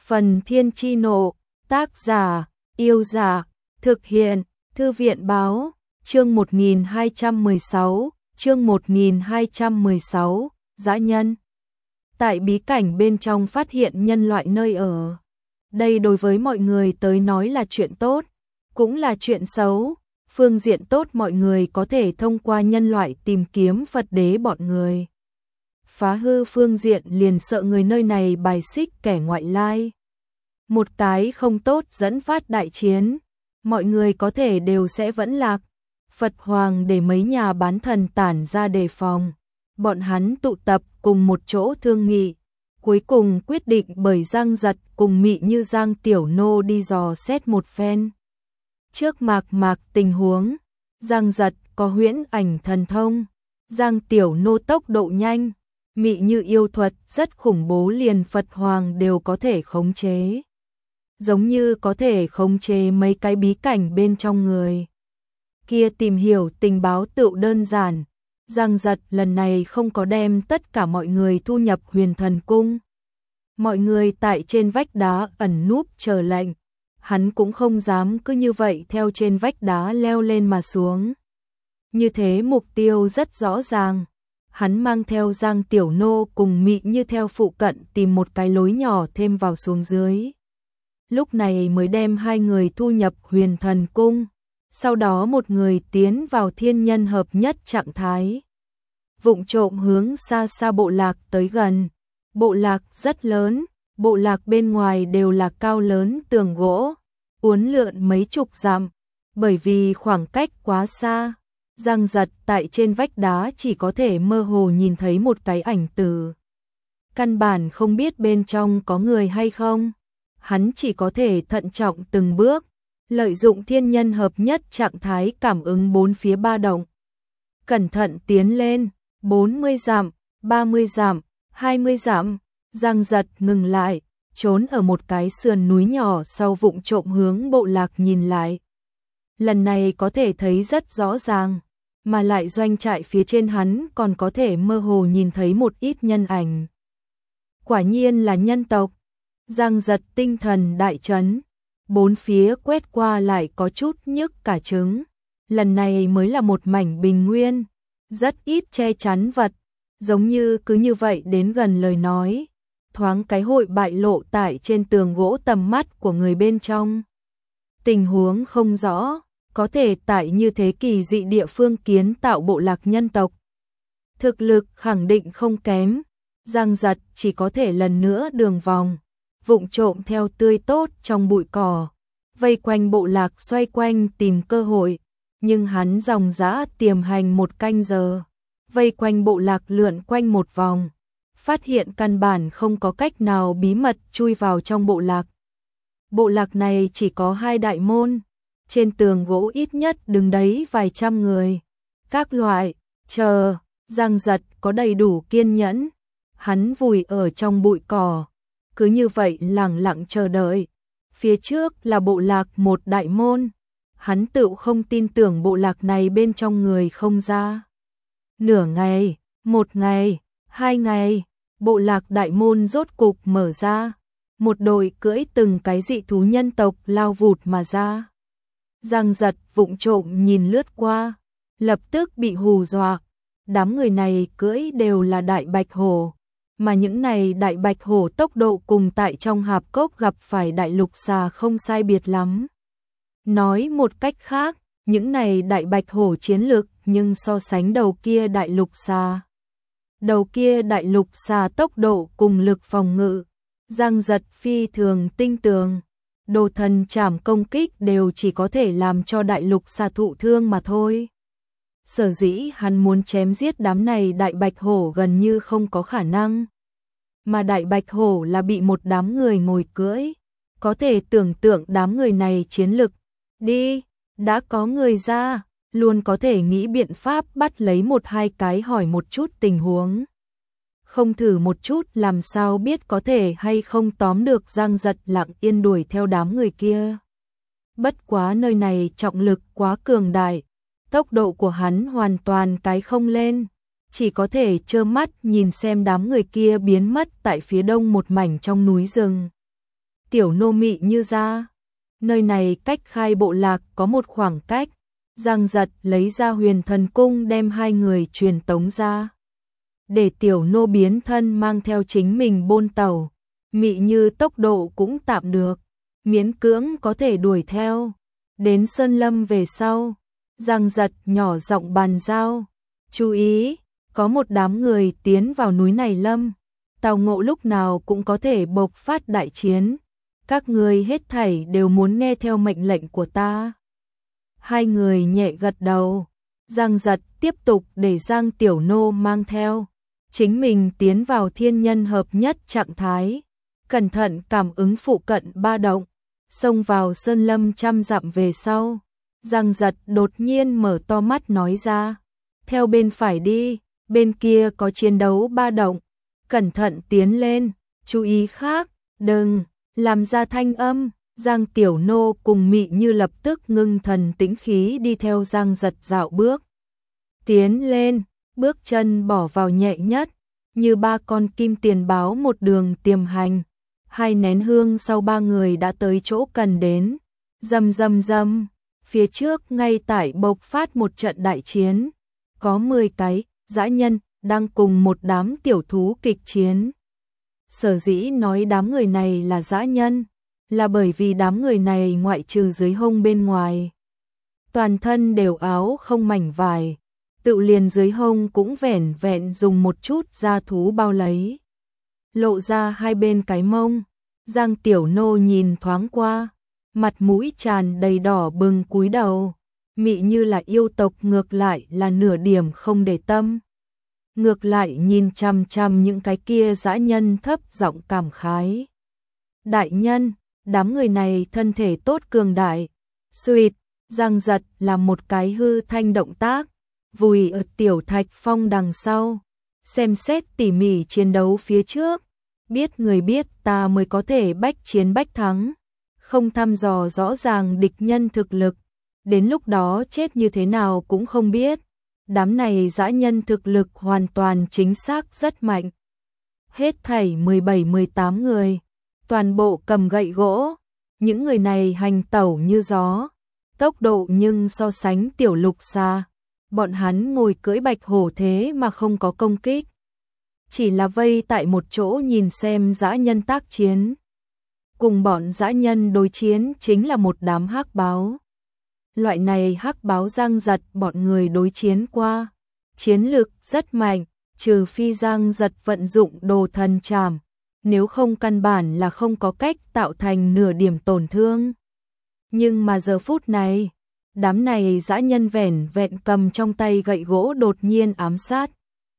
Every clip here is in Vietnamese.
Phần Thiên Chi Nộ, tác giả, Yêu Giả, thực hiện, Thư viện Báo, chương 1216, chương 1216, Dã Nhân. Tại bí cảnh bên trong phát hiện nhân loại nơi ở. Đây đối với mọi người tới nói là chuyện tốt, cũng là chuyện xấu. Phương diện tốt mọi người có thể thông qua nhân loại tìm kiếm Phật đế bọn người. Phá hư phương diện liền sợ người nơi này bài xích kẻ ngoại lai. Một cái không tốt dẫn phát đại chiến, mọi người có thể đều sẽ vẫn lạc. Phật Hoàng để mấy nhà bán thần tản ra đề phòng. Bọn hắn tụ tập cùng một chỗ thương nghị. Cuối cùng quyết định bởi Giang Giật cùng Mị Như Giang Tiểu Nô đi dò xét một phen. Trước mạc tình huống, Giang Giật có huyễn ảnh thần thông, Giang Tiểu Nô tốc độ nhanh, Mị Như yêu thuật rất khủng bố, liền Phật Hoàng đều có thể khống chế. Giống như có thể khống chế mấy cái bí cảnh bên trong người. Kia tìm hiểu tình báo tựu đơn giản, Giang Giật lần này không có đem tất cả mọi người thu nhập Huyền Thần Cung. Mọi người tại trên vách đá ẩn núp chờ lệnh. Hắn cũng không dám cứ như vậy theo trên vách đá leo lên mà xuống. Như thế mục tiêu rất rõ ràng. Hắn mang theo Giang Tiểu Nô cùng Mị Như theo phụ cận tìm một cái lối nhỏ thêm vào xuống dưới. Lúc này mới đem hai người thu nhập Huyền Thần Cung. Sau đó một người tiến vào thiên nhân hợp nhất trạng thái. Vụng trộm hướng xa xa bộ lạc tới gần. Bộ lạc rất lớn. Bộ lạc bên ngoài đều là cao lớn tường gỗ, uốn lượn mấy chục dặm, bởi vì khoảng cách quá xa, Giang Giật tại trên vách đá chỉ có thể mơ hồ nhìn thấy một cái ảnh tử. Căn bản không biết bên trong có người hay không, hắn chỉ có thể thận trọng từng bước, lợi dụng thiên nhân hợp nhất trạng thái cảm ứng bốn phía ba động. Cẩn thận tiến lên, 40 dặm, 30 dặm, 20 dặm. Giang Giật ngừng lại, trốn ở một cái sườn núi nhỏ sau vụng trộm hướng bộ lạc nhìn lại. Lần này có thể thấy rất rõ ràng, mà lại doanh trại phía trên hắn còn có thể mơ hồ nhìn thấy một ít nhân ảnh. Quả nhiên là nhân tộc. Giang Giật tinh thần đại chấn, bốn phía quét qua lại có chút nhức cả trứng. Lần này mới là một mảnh bình nguyên, rất ít che chắn vật, giống như cứ như vậy đến gần lời nói. Thoáng cái hội bại lộ tại trên tường gỗ tầm mắt của người bên trong. Tình huống không rõ, có thể tại như thế kỳ dị địa phương kiến tạo bộ lạc nhân tộc. Thực lực khẳng định không kém, Giang Giật chỉ có thể lần nữa đường vòng, vụng trộm theo tươi tốt trong bụi cỏ, vây quanh bộ lạc xoay quanh tìm cơ hội, nhưng hắn dòng dã tiềm hành một canh giờ, vây quanh bộ lạc lượn quanh một vòng. Phát hiện căn bản không có cách nào bí mật chui vào trong bộ lạc. Bộ lạc này chỉ có 2 đại môn, trên tường gỗ ít nhất đứng đấy vài trăm người. Các loại, chờ, Giang Giật có đầy đủ kiên nhẫn. Hắn vùi ở trong bụi cỏ, cứ như vậy lặng lặng chờ đợi. Phía trước là bộ lạc một đại môn, hắn tự không tin tưởng bộ lạc này bên trong người không ra. Nửa ngày, 1 ngày, 2 ngày. Bộ lạc đại môn rốt cục mở ra, một đội cưỡi từng cái dị thú nhân tộc lao vụt mà ra. Giang Giật vụng trộm nhìn lướt qua, lập tức bị hù dọa. Đám người này cưỡi đều là đại bạch hổ, mà những này đại bạch hổ tốc độ cùng tại trong hạp cốc gặp phải đại lục xà không sai biệt lắm. Nói một cách khác, những này đại bạch hổ chiến lực nhưng so sánh đầu kia đại lục xà. Đầu kia đại lục xà tốc độ cùng lực phòng ngự, Giang Giật phi thường tinh tường. Đồ thần trảm công kích đều chỉ có thể làm cho đại lục xà thụ thương mà thôi. Sở dĩ hắn muốn chém giết đám này đại bạch hổ gần như không có khả năng. Mà đại bạch hổ là bị một đám người ngồi cưỡi. Có thể tưởng tượng đám người này chiến lực. Đi, đã có người ra. Luôn có thể nghĩ biện pháp bắt lấy 1-2 cái hỏi một chút tình huống. Không thử một chút làm sao biết có thể hay không tóm được. Giang Giật lặng yên đuổi theo đám người kia. Bất quá nơi này trọng lực quá cường đại, tốc độ của hắn hoàn toàn cái không lên, chỉ có thể trơ mắt nhìn xem đám người kia biến mất tại phía đông một mảnh trong núi rừng. Tiểu nô mị như ra. Nơi này cách Khai Bộ Lạc có một khoảng cách. Giang Giật lấy ra Huyền Thần Cung đem hai người truyền tống ra. Để tiểu nô biến thân mang theo chính mình bôn tàu. Mị như tốc độ cũng tạm được, miễn cưỡng có thể đuổi theo. Đến Sơn Lâm về sau, Giang Giật nhỏ giọng bàn giao. Chú ý, có một đám người tiến vào núi này lâm. Tào Ngộ lúc nào cũng có thể bộc phát đại chiến. Các người hết thảy đều muốn nghe theo mệnh lệnh của ta. Hai người nhẹ gật đầu. Giang Giật tiếp tục để Giang Tiểu Nô mang theo. Chính mình tiến vào thiên nhân hợp nhất trạng thái. Cẩn thận cảm ứng phụ cận ba động. Xông vào sơn lâm trăm dặm về sau. Giang Giật đột nhiên mở to mắt nói ra. Theo bên phải đi, bên kia có chiến đấu ba động. Cẩn thận tiến lên, chú ý khác, đừng làm ra thanh âm. Giang Tiểu Nô cùng Mị Như lập tức ngưng thần tĩnh khí đi theo Giang Giật dạo bước. Tiến lên, bước chân bỏ vào nhẹ nhất, như ba con kim tiền báo một đường tiềm hành. Hai nén hương sau ba người đã tới chỗ cần đến. Rầm rầm rầm, phía trước ngay tại bộc phát một trận đại chiến. Có 10 cái dã nhân đang cùng một đám tiểu thú kịch chiến. Sở dĩ nói đám người này là dã nhân, là bởi vì đám người này ngoại trừ dưới hông bên ngoài, toàn thân đều áo không mảnh vải, tự liền dưới hông cũng vẻn vẹn dùng một chút da thú bao lấy, lộ ra hai bên cái mông. Giang Tiểu Nô nhìn thoáng qua, mặt mũi tràn đầy đỏ bừng cúi đầu. Mị Như là yêu tộc ngược lại là nửa điểm không để tâm. Ngược lại nhìn chằm chằm những cái kia dã nhân thấp giọng cảm khái. Đại nhân, đám người này thân thể tốt cường đại. Xuỵt, Giang Giật làm một cái hư thanh động tác, vùi ở tiểu thạch phong đằng sau. Xem xét tỉ mỉ chiến đấu phía trước. Biết người biết ta mới có thể bách chiến bách thắng. Không thăm dò rõ ràng địch nhân thực lực. Đến lúc đó chết như thế nào cũng không biết. Đám này dã nhân thực lực hoàn toàn chính xác rất mạnh. Hết thảy 17-18 người. Toàn bộ cầm gậy gỗ. Những người này hành tẩu như gió. Tốc độ nhưng so sánh tiểu lục xa. Bọn hắn ngồi cưỡi bạch hổ thế mà không có công kích. Chỉ là vây tại một chỗ nhìn xem dã nhân tác chiến. Cùng bọn dã nhân đối chiến chính là một đám hắc báo. Loại này hắc báo Giang Giật bọn người đối chiến qua. Chiến lực rất mạnh, trừ phi Giang Giật vận dụng đồ thần trảm. Nếu không căn bản là không có cách tạo thành nửa điểm tổn thương. Nhưng mà giờ phút này, đám này dã nhân vẻn vẹn cầm trong tay gậy gỗ đột nhiên ám sát.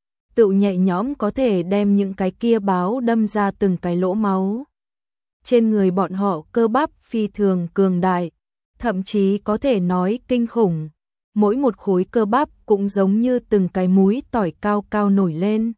Tự nhẹ nhõm có thể đem những cái kia báo đâm ra từng cái lỗ máu. Trên người bọn họ cơ bắp phi thường cường đại, thậm chí có thể nói kinh khủng. Mỗi một khối cơ bắp cũng giống như từng cái múi tỏi cao cao nổi lên.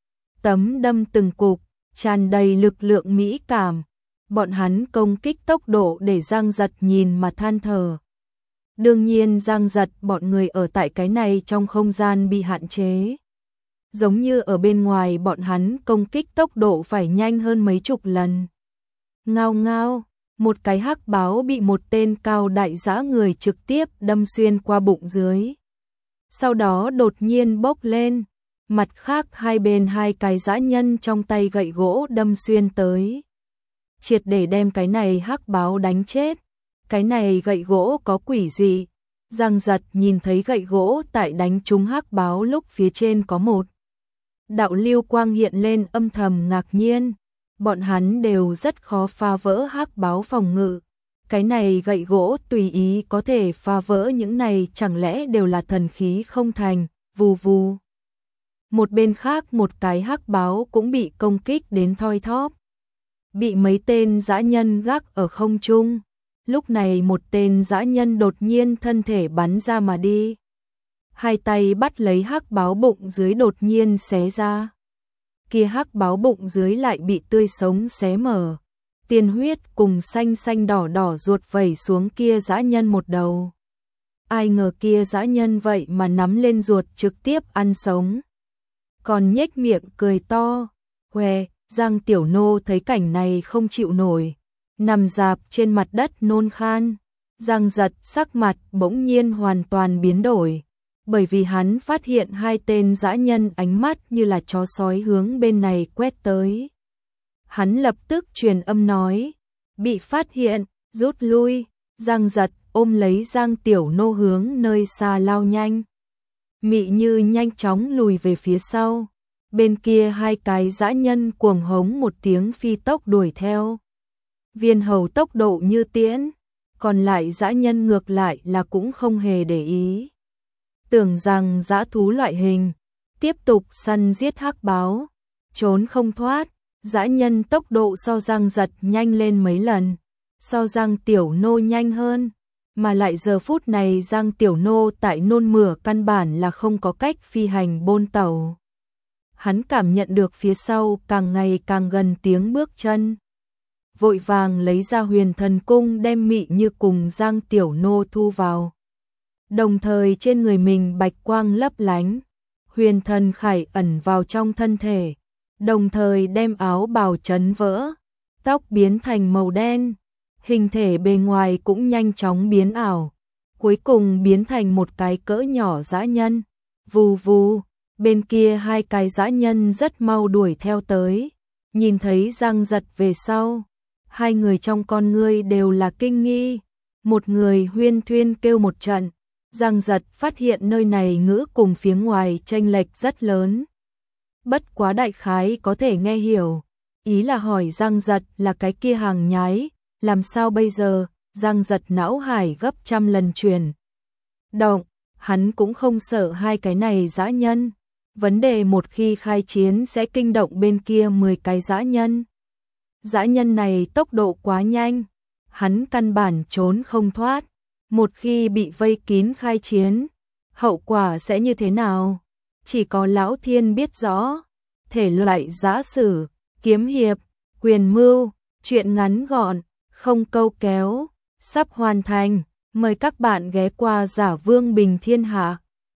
Tấm đâm từng cục, tràn đầy lực lượng mỹ cảm. Bọn hắn công kích tốc độ để Giang Giật nhìn mà than thở. Đương nhiên Giang Giật bọn người ở tại cái này trong không gian bị hạn chế. Giống như ở bên ngoài bọn hắn công kích tốc độ phải nhanh hơn mấy chục lần. Ngao ngao, một cái hắc báo bị một tên cao đại dã người trực tiếp đâm xuyên qua bụng dưới. Sau đó đột nhiên bốc lên, mặt khác hai bên hai cái dã nhân trong tay gậy gỗ đâm xuyên tới. Triệt để đem cái này hắc báo đánh chết. Cái này gậy gỗ có quỷ gì? Giang Giật nhìn thấy gậy gỗ tại đánh trúng hắc báo lúc phía trên có một đạo lưu quang hiện lên, âm thầm ngạc nhiên. Bọn hắn đều rất khó phá vỡ hắc báo phòng ngự. Cái này gậy gỗ tùy ý có thể phá vỡ những này, chẳng lẽ đều là thần khí không thành, vù vù. Một bên khác một cái hắc báo cũng bị công kích đến thoi thóp. Bị mấy tên dã nhân gác ở không trung. Lúc này một tên dã nhân đột nhiên thân thể bắn ra mà đi. Hai tay bắt lấy hắc báo bụng dưới đột nhiên xé ra. Kia hắc báo bụng dưới lại bị tươi sống xé mở. Tiên huyết cùng xanh xanh đỏ đỏ ruột vẩy xuống kia dã nhân một đầu. Ai ngờ kia dã nhân vậy mà nắm lên ruột trực tiếp ăn sống. Còn nhếch miệng cười to. Què, Giang Tiểu Nô thấy cảnh này không chịu nổi. nằm rạp trên mặt đất nôn khan. Giang Giật sắc mặt bỗng nhiên hoàn toàn biến đổi, bởi vì hắn phát hiện hai tên dã nhân ánh mắt như là chó sói hướng bên này quét tới. Hắn lập tức truyền âm nói, bị phát hiện, rút lui. Giang Giật ôm lấy Giang Tiểu Nô hướng nơi xa lao nhanh. Mị Như nhanh chóng lùi về phía sau. Bên kia hai cái dã nhân cuồng hống một tiếng phi tốc đuổi theo. Viên Hầu tốc độ như tiễn, còn lại dã nhân ngược lại là cũng không hề để ý. Tưởng rằng dã thú loại hình, tiếp tục săn giết hắc báo, trốn không thoát. Dã nhân tốc độ so Giang Giật nhanh lên mấy lần, so Giang Tiểu Nô nhanh hơn, mà lại giờ phút này Giang Tiểu Nô tại nôn mửa căn bản là không có cách phi hành bôn tàu. Hắn cảm nhận được phía sau càng ngày càng gần tiếng bước chân. Vội vàng lấy ra Huyền Thần Cung đem Mị Như cùng Giang Tiểu Nô thu vào. Đồng thời trên người mình bạch quang lấp lánh, Huyền Thần Khải ẩn vào trong thân thể, đồng thời đem áo bào chấn vỡ, tóc biến thành màu đen, hình thể bề ngoài cũng nhanh chóng biến ảo, cuối cùng biến thành một cái cỡ nhỏ dã nhân. Vù vù, bên kia hai cái dã nhân rất mau đuổi theo tới, nhìn thấy Giang Giật về sau, hai người trong con ngươi đều là kinh nghi, một người huyên thuyên kêu một trận. Giang Giật phát hiện nơi này ngữ cùng phía ngoài chênh lệch rất lớn. Bất quá đại khái có thể nghe hiểu, ý là hỏi Giang Giật là cái kia hàng nhái, làm sao bây giờ? Giang Giật não hải gấp trăm lần chuyển động, hắn cũng không sợ hai cái này dã nhân. Vấn đề một khi khai chiến sẽ kinh động bên kia 10 cái dã nhân. Dã nhân này tốc độ quá nhanh, hắn căn bản trốn không thoát. Một khi bị vây kín khai chiến, hậu quả sẽ như thế nào? Chỉ có Lão Thiên biết rõ. Thể loại giã sử, kiếm hiệp, quyền mưu, truyện ngắn gọn, không câu kéo, sắp hoàn thành. Mời các bạn ghé qua Giả Vương Bình Thiên Hạ.